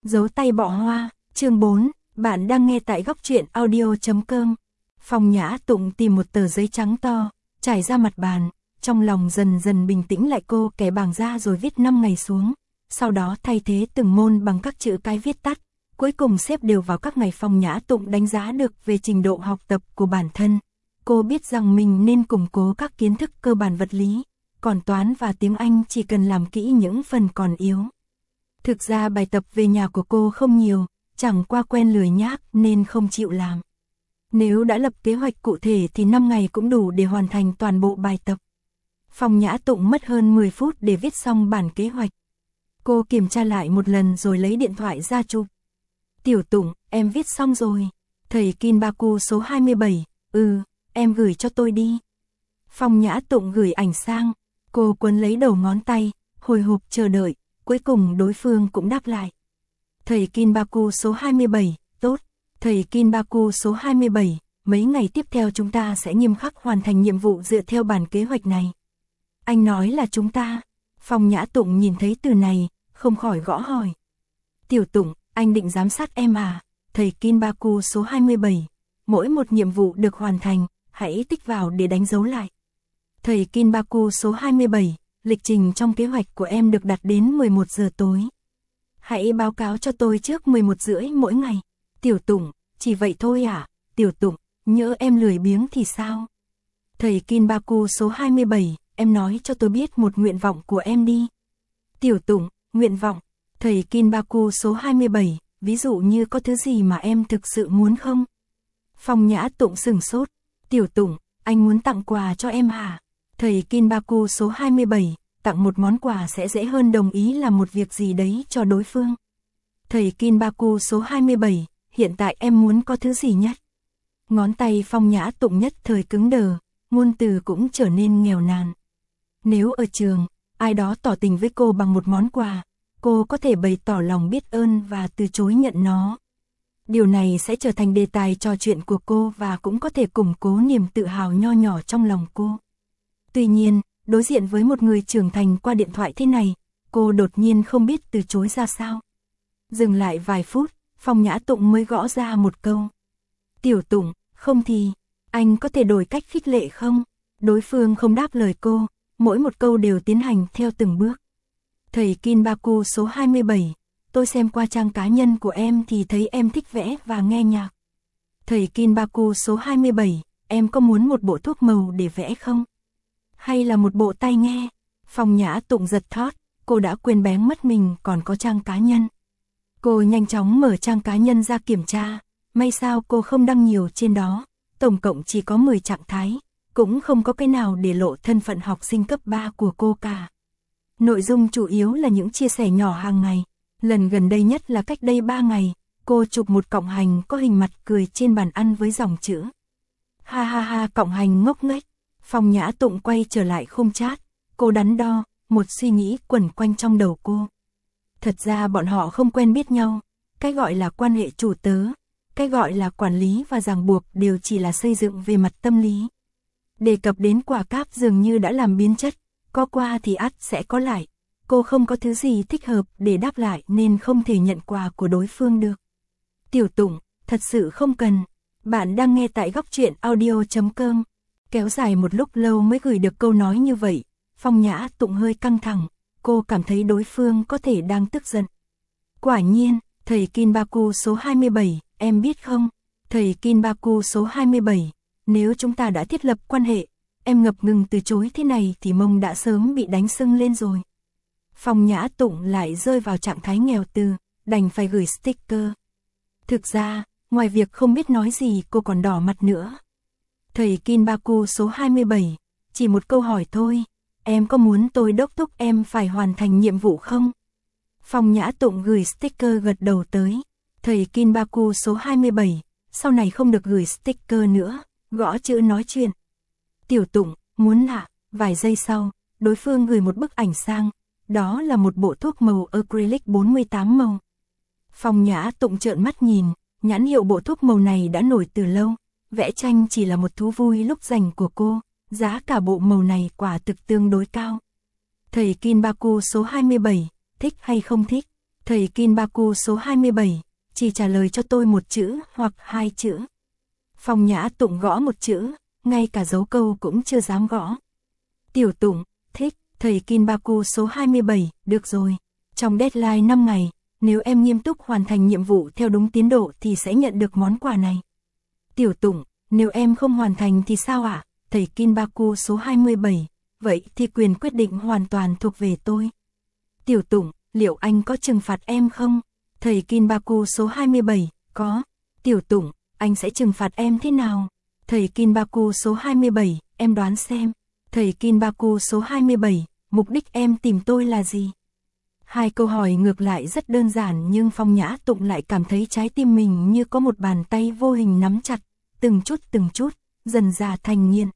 Giấu tay bỏ hoa, chương 4, bạn đang nghe tại góc truyện audio.com. Phong Nhã Tụng tìm một tờ giấy trắng to, trải ra mặt bàn, trong lòng dần dần bình tĩnh lại, cô kẻ bảng ra rồi viết 5 ngày xuống, sau đó thay thế từng môn bằng các chữ cái viết tắt, cuối cùng xếp đều vào các ngày. Phong Nhã Tụng đánh giá được về trình độ học tập của bản thân. Cô biết rằng mình nên củng cố các kiến thức cơ bản vật lý, còn toán và tiếng Anh chỉ cần làm kỹ những phần còn yếu. Thực ra bài tập về nhà của cô không nhiều, chẳng qua quen lười nhác nên không chịu làm. Nếu đã lập kế hoạch cụ thể thì 5 ngày cũng đủ để hoàn thành toàn bộ bài tập. Phong Nhã Tụng mất hơn 10 phút để viết xong bản kế hoạch. Cô kiểm tra lại một lần rồi lấy điện thoại ra chụp. Tiểu Tụng, em viết xong rồi. Thầy Kinbaku số 27, em gửi cho tôi đi. Phong Nhã Tụng gửi ảnh sang, cô quấn lấy đầu ngón tay, hồi hộp chờ đợi, cuối cùng đối phương cũng đáp lại. Thầy Kinbaku số 27, tốt. Thầy Kinbaku số 27, mấy ngày tiếp theo chúng ta sẽ nghiêm khắc hoàn thành nhiệm vụ dựa theo bản kế hoạch này. Anh nói là chúng ta. Phong Nhã Tụng nhìn thấy từ này, không khỏi gõ hỏi. Tiểu Tụng, anh định giám sát em à? Thầy Kinbaku số 27, mỗi một nhiệm vụ được hoàn thành, hãy tích vào để đánh dấu lại. Thầy Kinbaku số 27, lịch trình trong kế hoạch của em được đặt đến 11 giờ tối. Hãy báo cáo cho tôi trước 11 rưỡi mỗi ngày. Tiểu Tụng, chỉ vậy thôi à? Tiểu Tụng, nhỡ em lười biếng thì sao? Thầy Kinbaku số 27, em nói cho tôi biết một nguyện vọng của em đi. Tiểu Tụng, nguyện vọng. Thầy Kinbaku số 27, ví dụ như có thứ gì mà em thực sự muốn không? Phong Nhã Tụng sửng sốt. Tiểu Tụng, anh muốn tặng quà cho em hả? Thầy Kinbaku số 27, tặng một món quà sẽ dễ hơn đồng ý làm một việc gì đấy cho đối phương. Thầy Kinbaku số 27, hiện tại em muốn có thứ gì nhất? Ngón tay Phong Nhã Tụng nhất thời cứng đờ, ngôn từ cũng trở nên nghèo nàn. Nếu ở trường, ai đó tỏ tình với cô bằng một món quà, cô có thể bày tỏ lòng biết ơn và từ chối nhận nó. Điều này sẽ trở thành đề tài trò chuyện của cô và cũng có thể củng cố niềm tự hào nho nhỏ trong lòng cô. Tuy nhiên, đối diện với một người trưởng thành qua điện thoại thế này, cô đột nhiên không biết từ chối ra sao. Dừng lại vài phút, Phong Nhã Tụng mới gõ ra một câu. Tiểu Tụng, không thì, anh có thể đổi cách khích lệ không? Đối phương không đáp lời cô, mỗi một câu đều tiến hành theo từng bước. Thầy Kinbaku số 27, tôi xem qua trang cá nhân của em thì thấy em thích vẽ và nghe nhạc. Thầy Kinbaku số 27, em có muốn một bộ thuốc màu để vẽ không? Hay là một bộ tai nghe? Phong Nhã Tụng giật thót, cô đã quên bén mất mình còn có trang cá nhân. Cô nhanh chóng mở trang cá nhân ra kiểm tra, may sao cô không đăng nhiều trên đó, tổng cộng chỉ có 10 trạng thái, cũng không có cái nào để lộ thân phận học sinh cấp 3 của cô cả. Nội dung chủ yếu là những chia sẻ nhỏ hàng ngày, lần gần đây nhất là cách đây 3 ngày, cô chụp một cọng hành có hình mặt cười trên bàn ăn với dòng chữ. Ha ha ha, cọng hành ngốc nghếch. Phong Nhã Tụng quay trở lại khung chat, cô đắn đo, một suy nghĩ quẩn quanh trong đầu cô. Thật ra bọn họ không quen biết nhau, cái gọi là quan hệ chủ tớ, cái gọi là quản lý và ràng buộc đều chỉ là xây dựng về mặt tâm lý. Đề cập đến quả cáp dường như đã làm biến chất, có qua thì ắt sẽ có lại. Cô không có thứ gì thích hợp để đáp lại nên không thể nhận quà của đối phương được. Tiểu Tụng, thật sự không cần. Bạn đang nghe tại góc truyện audio.com. Kéo dài một lúc lâu mới gửi được câu nói như vậy, Phong Nhã Tụng hơi căng thẳng, cô cảm thấy đối phương có thể đang tức giận. Quả nhiên, thầy Kinbaku số 27, em biết không? Thầy Kinbaku số 27, nếu chúng ta đã thiết lập quan hệ, em ngập ngừng từ chối thế này thì mông đã sớm bị đánh sưng lên rồi. Phong Nhã Tụng lại rơi vào trạng thái nghèo từ, đành phải gửi sticker. Thực ra, ngoài việc không biết nói gì cô còn đỏ mặt nữa. Thầy Kinbaku số 27, chỉ một câu hỏi thôi, em có muốn tôi đốc thúc em phải hoàn thành nhiệm vụ không? Phong Nhã Tụng gửi sticker gật đầu tới. Thầy Kinbaku số 27, sau này không được gửi sticker nữa, gõ chữ nói chuyện. Tiểu Tụng, muốn lạ, vài giây sau, đối phương gửi một bức ảnh sang, đó là một bộ thuốc màu acrylic 48 màu. Phong Nhã Tụng trợn mắt nhìn, nhãn hiệu bộ thuốc màu này đã nổi từ lâu, vẽ tranh chỉ là một thú vui lúc rảnh của cô, giá cả bộ màu này quả thực tương đối cao. Thầy Kinbaku số 27, thích hay không thích? Thầy Kinbaku số 27, chỉ trả lời cho tôi một chữ hoặc hai chữ. Phong Nhã Tụng gõ một chữ, ngay cả dấu câu cũng chưa dám gõ. Tiểu Tụng, thích. Thầy Kinbaku số 27, được rồi. Trong deadline 5 ngày, nếu em nghiêm túc hoàn thành nhiệm vụ theo đúng tiến độ thì sẽ nhận được món quà này. Tiểu Tụng, nếu em không hoàn thành thì sao ạ? Thầy Kinbaku số 27, vậy thì quyền quyết định hoàn toàn thuộc về tôi. Tiểu Tụng, liệu anh có trừng phạt em không? Thầy Kinbaku số 27, có. Tiểu Tụng, anh sẽ trừng phạt em thế nào? Thầy Kinbaku số 27, em đoán xem. Thầy Kinbaku số 27, mục đích em tìm tôi là gì? Hai câu hỏi ngược lại rất đơn giản nhưng Phong Nhã Tụng lại cảm thấy trái tim mình như có một bàn tay vô hình nắm chặt, từng chút, dần dà thành nghiện.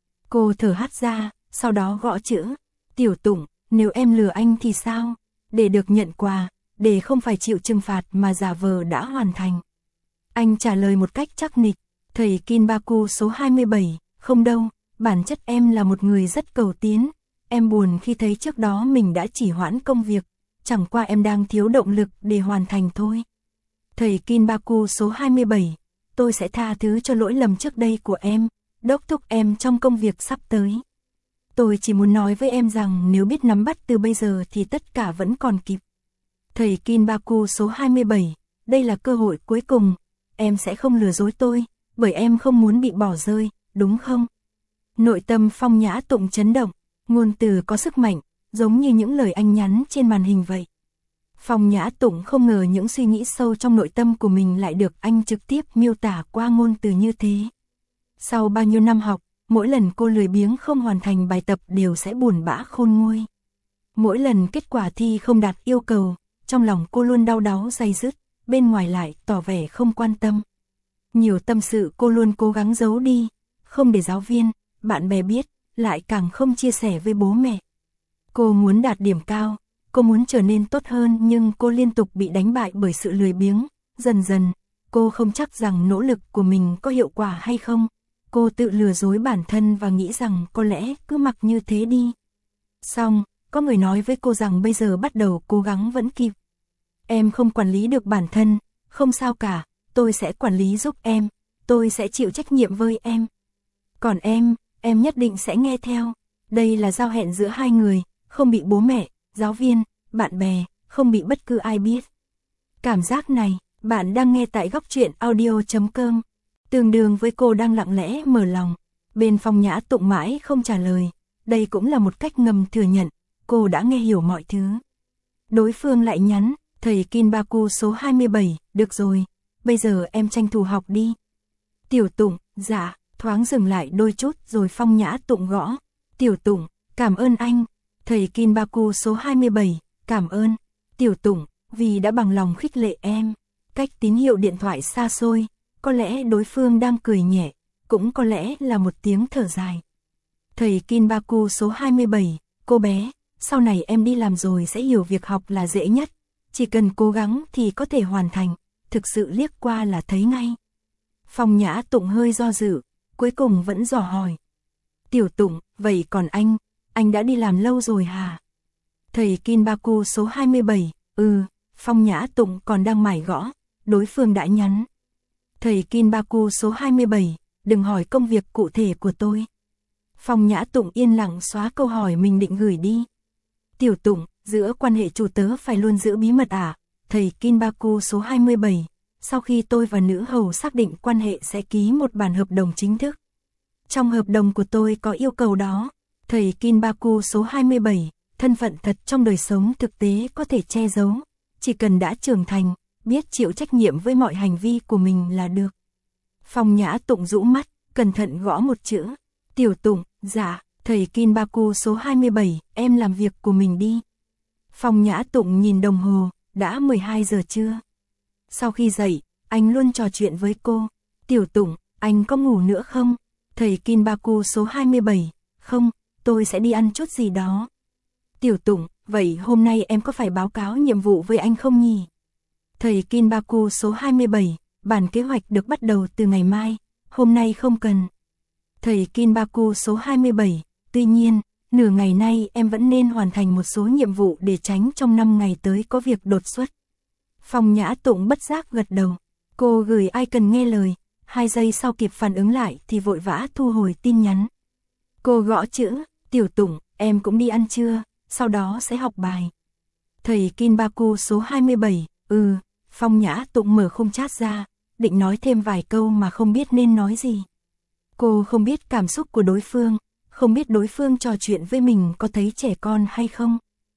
Cô thở hắt ra, sau đó gõ chữ. Tiểu Tụng, nếu em lừa anh thì sao? Để được nhận quà, để không phải chịu trừng phạt mà giả vờ đã hoàn thành. Anh trả lời một cách chắc nịch. Thầy Kinbaku số 27, không đâu, bản chất em là một người rất cầu tiến. Em buồn khi thấy trước đó mình đã chỉ hoãn công việc, chẳng qua em đang thiếu động lực để hoàn thành thôi. Thầy Kinbaku số 27, tôi sẽ tha thứ cho lỗi lầm trước đây của em, đốc thúc em trong công việc sắp tới. Tôi chỉ muốn nói với em rằng nếu biết nắm bắt từ bây giờ thì tất cả vẫn còn kịp. Thầy Kinbaku số 27, đây là cơ hội cuối cùng, em sẽ không lừa dối tôi, bởi em không muốn bị bỏ rơi, đúng không? Nội tâm Phong Nhã Tụng chấn động, ngôn từ có sức mạnh, giống như những lời anh nhắn trên màn hình vậy. Phong Nhã Tụng không ngờ những suy nghĩ sâu trong nội tâm của mình lại được anh trực tiếp miêu tả qua ngôn từ như thế. Sau bao nhiêu năm học, mỗi lần cô lười biếng không hoàn thành bài tập đều sẽ buồn bã khôn nguôi. Mỗi lần kết quả thi không đạt yêu cầu, trong lòng cô luôn đau đáu day dứt, bên ngoài lại tỏ vẻ không quan tâm. Nhiều tâm sự cô luôn cố gắng giấu đi, không để giáo viên, bạn bè biết, lại càng không chia sẻ với bố mẹ. Cô muốn đạt điểm cao, cô muốn trở nên tốt hơn nhưng cô liên tục bị đánh bại bởi sự lười biếng. Dần dần, cô không chắc rằng nỗ lực của mình có hiệu quả hay không. Cô tự lừa dối bản thân và nghĩ rằng có lẽ cứ mặc như thế đi. Xong, có người nói với cô rằng bây giờ bắt đầu cố gắng vẫn kịp. Em không quản lý được bản thân, không sao cả, tôi sẽ quản lý giúp em, tôi sẽ chịu trách nhiệm với em. Còn em nhất định sẽ nghe theo. Đây là giao hẹn giữa hai người, không bị bố mẹ, giáo viên, bạn bè, không bị bất cứ ai biết. Cảm giác này, bạn đang nghe tại góc truyện audio.com. Tương đương với cô đang lặng lẽ mở lòng. Bên Phong Nhã Tụng mãi không trả lời. Đây cũng là một cách ngầm thừa nhận, cô đã nghe hiểu mọi thứ. Đối phương lại nhắn, thầy Kinbaku số 27, được rồi, bây giờ em tranh thủ học đi. Tiểu Tụng, dạ, thoáng dừng lại đôi chút rồi Phong Nhã Tụng gõ. Tiểu Tụng, cảm ơn anh. Thầy Kinbaku số 27, cảm ơn. Tiểu Tụng, vì đã bằng lòng khích lệ em. Cách tín hiệu điện thoại xa xôi, có lẽ đối phương đang cười nhẹ, cũng có lẽ là một tiếng thở dài. Thầy Kinbaku số 27, cô bé, sau này em đi làm rồi sẽ hiểu việc học là dễ nhất. Chỉ cần cố gắng thì có thể hoàn thành, thực sự liếc qua là thấy ngay. Phong Nhã Tụng hơi do dự, cuối cùng vẫn dò hỏi. Tiểu Tụng, vậy còn anh đã đi làm lâu rồi hả? Thầy Kinbaku số 27, Phong Nhã Tụng còn đang mải gõ, đối phương đã nhắn. Thầy Kinbaku số 27, đừng hỏi công việc cụ thể của tôi. Phong Nhã Tụng yên lặng xóa câu hỏi mình định gửi đi. Tiểu Tụng, giữa quan hệ chủ tớ phải luôn giữ bí mật à? Thầy Kinbaku số 27, sau khi tôi và nữ hầu xác định quan hệ sẽ ký một bản hợp đồng chính thức. Trong hợp đồng của tôi có yêu cầu đó. Thầy Kinbaku số 27, thân phận thật trong đời sống thực tế có thể che giấu. Chỉ cần đã trưởng thành, biết chịu trách nhiệm với mọi hành vi của mình là được. Phong Nhã Tụng rũ mắt, cẩn thận gõ một chữ. Tiểu Tụng, dạ, thầy Kinbaku số 27, em làm việc của mình đi. Phong Nhã Tụng nhìn đồng hồ, đã 12 giờ trưa. Sau khi dậy, anh luôn trò chuyện với cô. Tiểu Tụng, anh có ngủ nữa không? Thầy Kinbaku số 27, không, tôi sẽ đi ăn chút gì đó. Tiểu Tụng, vậy hôm nay em có phải báo cáo nhiệm vụ với anh không nhỉ? Thầy Kinbaku số 27, bản kế hoạch được bắt đầu từ ngày mai, hôm nay không cần. Thầy Kinbaku số 27, tuy nhiên, nửa ngày nay em vẫn nên hoàn thành một số nhiệm vụ để tránh trong 5 ngày tới có việc đột xuất. Phong Nhã Tụng bất giác gật đầu. Cô gửi ai cần nghe lời, 2 giây sau kịp phản ứng lại thì vội vã thu hồi tin nhắn. Cô gõ chữ, Tiểu Tụng, em cũng đi ăn trưa, sau đó sẽ học bài. Thầy Kinbaku số 27, Phong Nhã Tụng mở khung chat ra, định nói thêm vài câu mà không biết nên nói gì. Cô không biết cảm xúc của đối phương, không biết đối phương trò chuyện với mình có thấy trẻ con hay không.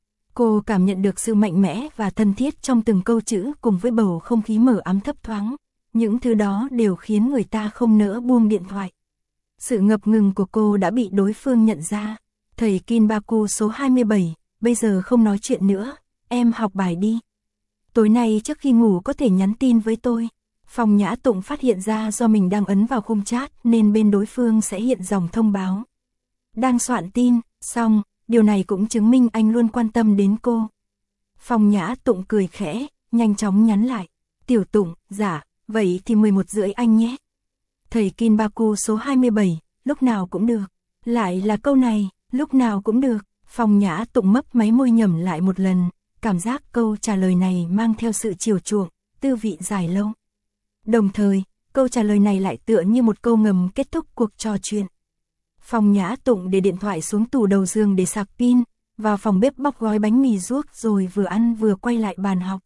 Cô cảm nhận được sự mạnh mẽ và thân thiết trong từng câu chữ cùng với bầu không khí mờ ám thấp thoáng. Những thứ đó đều khiến người ta không nỡ buông điện thoại. Sự ngập ngừng của cô đã bị đối phương nhận ra. Thầy Kinbaku số 27, bây giờ không nói chuyện nữa, em học bài đi. Tối nay trước khi ngủ có thể nhắn tin với tôi. Phong Nhã Tụng phát hiện ra do mình đang ấn vào khung chat nên bên đối phương sẽ hiện dòng thông báo. Đang soạn tin, xong, điều này cũng chứng minh anh luôn quan tâm đến cô. Phong Nhã Tụng cười khẽ, nhanh chóng nhắn lại. Tiểu Tụng, dạ, vậy thì 11:30 anh nhé. Thầy Kinbaku số 27, lúc nào cũng được. Lại là câu này, lúc nào cũng được. Phong Nhã Tụng mấp máy môi nhẩm lại một lần, cảm giác câu trả lời này mang theo sự chiều chuộng, tư vị dài lâu. Đồng thời, câu trả lời này lại tựa như một câu ngầm kết thúc cuộc trò chuyện. Phong Nhã Tụng để điện thoại xuống tủ đầu giường để sạc pin, vào phòng bếp bóc gói bánh mì ruốc rồi vừa ăn vừa quay lại bàn học.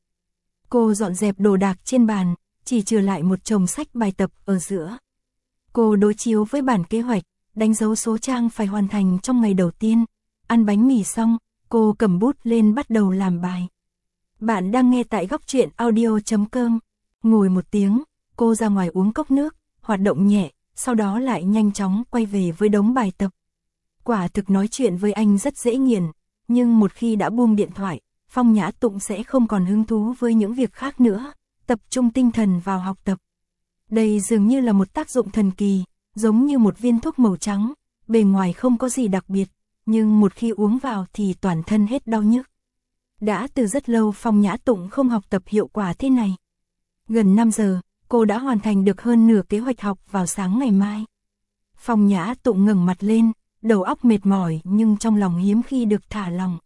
Cô dọn dẹp đồ đạc trên bàn, chỉ trừ lại một chồng sách bài tập ở giữa. Cô đối chiếu với bản kế hoạch, đánh dấu số trang phải hoàn thành trong ngày đầu tiên. Ăn bánh mì xong, cô cầm bút lên bắt đầu làm bài. Bạn đang nghe tại góc truyện audio.com. Ngồi một tiếng, cô ra ngoài uống cốc nước, hoạt động nhẹ, sau đó lại nhanh chóng quay về với đống bài tập. Quả thực nói chuyện với anh rất dễ nghiền, nhưng một khi đã buông điện thoại, Phong Nhã Tụng sẽ không còn hứng thú với những việc khác nữa, tập trung tinh thần vào học tập. Đây dường như là một tác dụng thần kỳ, giống như một viên thuốc màu trắng, bề ngoài không có gì đặc biệt, nhưng một khi uống vào thì toàn thân hết đau nhức. Đã từ rất lâu Phong Nhã Tụng không học tập hiệu quả thế này. Gần 5 giờ, cô đã hoàn thành được hơn nửa kế hoạch học vào sáng ngày mai. Phong Nhã Tụng ngẩng mặt lên, đầu óc mệt mỏi nhưng trong lòng hiếm khi được thả lỏng.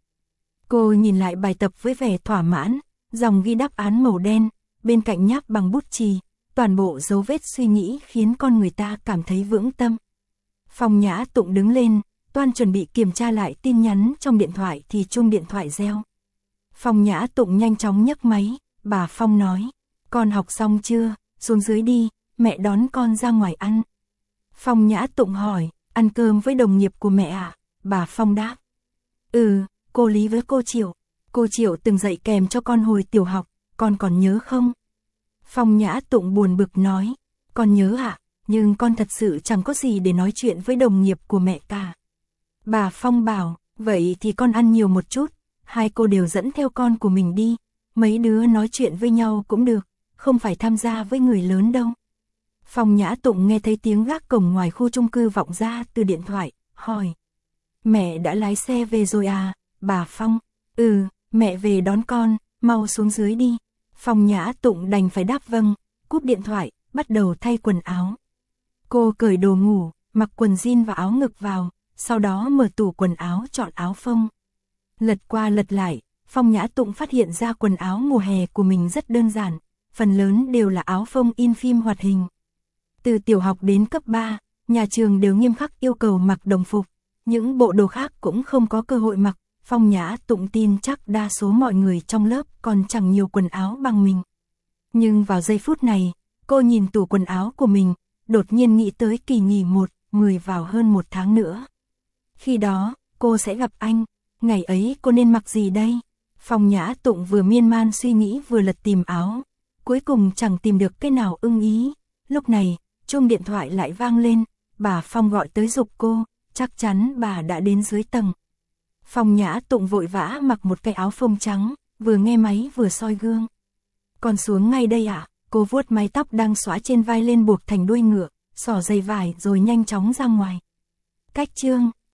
Cô nhìn lại bài tập với vẻ thỏa mãn, dòng ghi đáp án màu đen, bên cạnh nháp bằng bút chì, toàn bộ dấu vết suy nghĩ khiến con người ta cảm thấy vững tâm. Phong Nhã Tụng đứng lên, toan chuẩn bị kiểm tra lại tin nhắn trong điện thoại thì chuông điện thoại reo. Phong Nhã Tụng nhanh chóng nhấc máy, bà Phong nói, con học xong chưa, xuống dưới đi, mẹ đón con ra ngoài ăn. Phong Nhã Tụng hỏi, ăn cơm với đồng nghiệp của mẹ à? Bà Phong đáp, cô Lý với cô Triệu. Cô Triệu từng dạy kèm cho con hồi tiểu học, con còn nhớ không? Phong Nhã Tụng buồn bực nói, con nhớ ạ, nhưng con thật sự chẳng có gì để nói chuyện với đồng nghiệp của mẹ cả. Bà Phong bảo, vậy thì con ăn nhiều một chút, hai cô đều dẫn theo con của mình đi, mấy đứa nói chuyện với nhau cũng được, không phải tham gia với người lớn đâu. Phong Nhã Tụng nghe thấy tiếng gác cổng ngoài khu chung cư vọng ra từ điện thoại, hỏi, mẹ đã lái xe về rồi à? Bà Phong, mẹ về đón con, mau xuống dưới đi. Phong Nhã Tụng đành phải đáp vâng, cúp điện thoại, bắt đầu thay quần áo. Cô cởi đồ ngủ, mặc quần jean và áo ngực vào, sau đó mở tủ quần áo chọn áo phông. Lật qua lật lại, Phong Nhã Tụng phát hiện ra quần áo mùa hè của mình rất đơn giản, phần lớn đều là áo phông in phim hoạt hình. Từ tiểu học đến cấp 3, nhà trường đều nghiêm khắc yêu cầu mặc đồng phục, những bộ đồ khác cũng không có cơ hội mặc. Phong Nhã Tụng tin chắc đa số mọi người trong lớp còn chẳng nhiều quần áo bằng mình. Nhưng vào giây phút này, cô nhìn tủ quần áo của mình, đột nhiên nghĩ tới kỳ nghỉ 1/10 vào hơn 1 tháng nữa. Khi đó, cô sẽ gặp anh, ngày ấy cô nên mặc gì đây? Phong Nhã Tụng vừa miên man suy nghĩ vừa lật tìm áo, cuối cùng chẳng tìm được cái nào ưng ý. Lúc này, chuông điện thoại lại vang lên, bà Phong gọi tới giục cô, chắc chắn bà đã đến dưới tầng. Phong Nhã Tụng vội vã mặc một cái áo phông trắng, vừa nghe máy vừa soi gương. Con xuống ngay đây ạ, cô vuốt mái tóc đang xõa trên vai lên buộc thành đuôi ngựa, xỏ dây vải rồi nhanh chóng ra ngoài. Cách chương